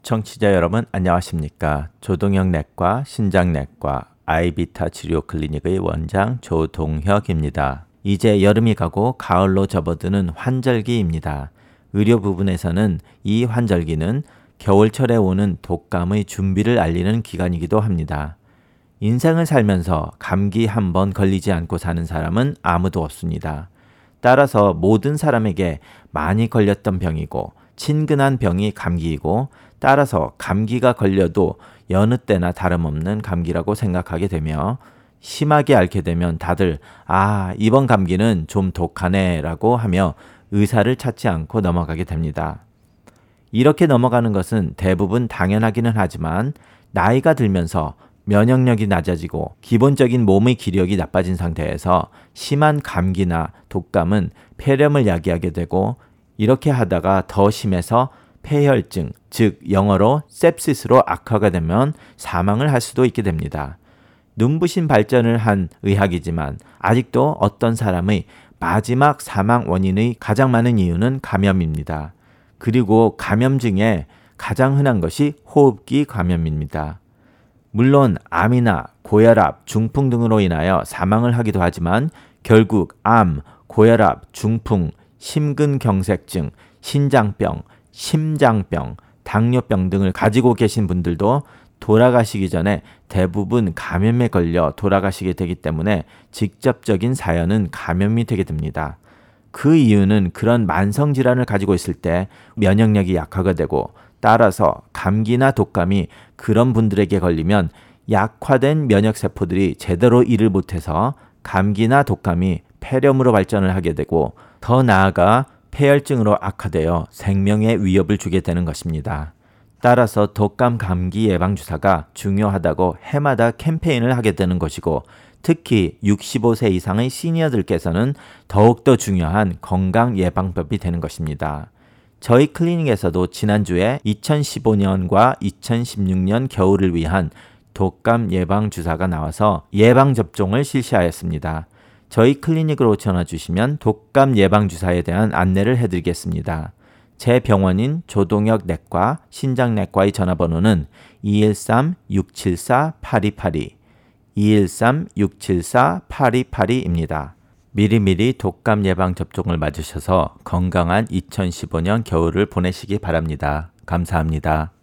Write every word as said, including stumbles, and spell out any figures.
청취자 여러분 안녕하십니까? 조동혁 내과, 신장내과, 아이비타 치료 클리닉의 원장 조동혁입니다. 이제 여름이 가고 가을로 접어드는 환절기입니다. 의료 부분에서는 이 환절기는 겨울철에 오는 독감의 준비를 알리는 기간이기도 합니다. 인생을 살면서 감기 한 번 걸리지 않고 사는 사람은 아무도 없습니다. 따라서 모든 사람에게 많이 걸렸던 병이고 친근한 병이 감기이고 따라서 감기가 걸려도 여느 때나 다름없는 감기라고 생각하게 되며 심하게 앓게 되면 다들 아 이번 감기는 좀 독하네 라고 하며 의사를 찾지 않고 넘어가게 됩니다. 이렇게 넘어가는 것은 대부분 당연하기는 하지만 나이가 들면서 면역력이 낮아지고 기본적인 몸의 기력이 나빠진 상태에서 심한 감기나 독감은 폐렴을 야기하게 되고 이렇게 하다가 더 심해서 폐혈증, 즉 영어로 sepsis로 악화가 되면 사망을 할 수도 있게 됩니다. 눈부신 발전을 한 의학이지만 아직도 어떤 사람의 마지막 사망 원인의 가장 많은 이유는 감염입니다. 그리고 감염 중에 가장 흔한 것이 호흡기 감염입니다. 물론 암이나 고혈압, 중풍 등으로 인하여 사망을 하기도 하지만 결국 암, 고혈압, 중풍, 심근경색증, 신장병, 심장병, 당뇨병 등을 가지고 계신 분들도 돌아가시기 전에 대부분 감염에 걸려 돌아가시게 되기 때문에 직접적인 사연은 감염이 되게 됩니다. 그 이유는 그런 만성질환을 가지고 있을 때 면역력이 약화가 되고 따라서 감기나 독감이 그런 분들에게 걸리면 약화된 면역세포들이 제대로 일을 못해서 감기나 독감이 폐렴으로 발전을 하게 되고 더 나아가 폐혈증으로 악화되어 생명의 위협을 주게 되는 것입니다. 따라서 독감 감기 예방주사가 중요하다고 해마다 캠페인을 하게 되는 것이고 특히 육십오 세 이상의 시니어들께서는 더욱더 중요한 건강 예방법이 되는 것입니다. 저희 클리닉에서도 지난주에 이천십오 년과 이천십육 년 겨울을 위한 독감 예방주사가 나와서 예방접종을 실시하였습니다. 저희 클리닉으로 전화 주시면 독감 예방주사에 대한 안내를 해드리겠습니다. 제 병원인 조동혁 내과, 신장내과의 전화번호는 이일삼 육칠사 팔이팔이, 이일삼 육칠사 팔이팔이입니다. 미리미리 독감 예방접종을 맞으셔서 건강한 이천십오 년 겨울을 보내시기 바랍니다. 감사합니다.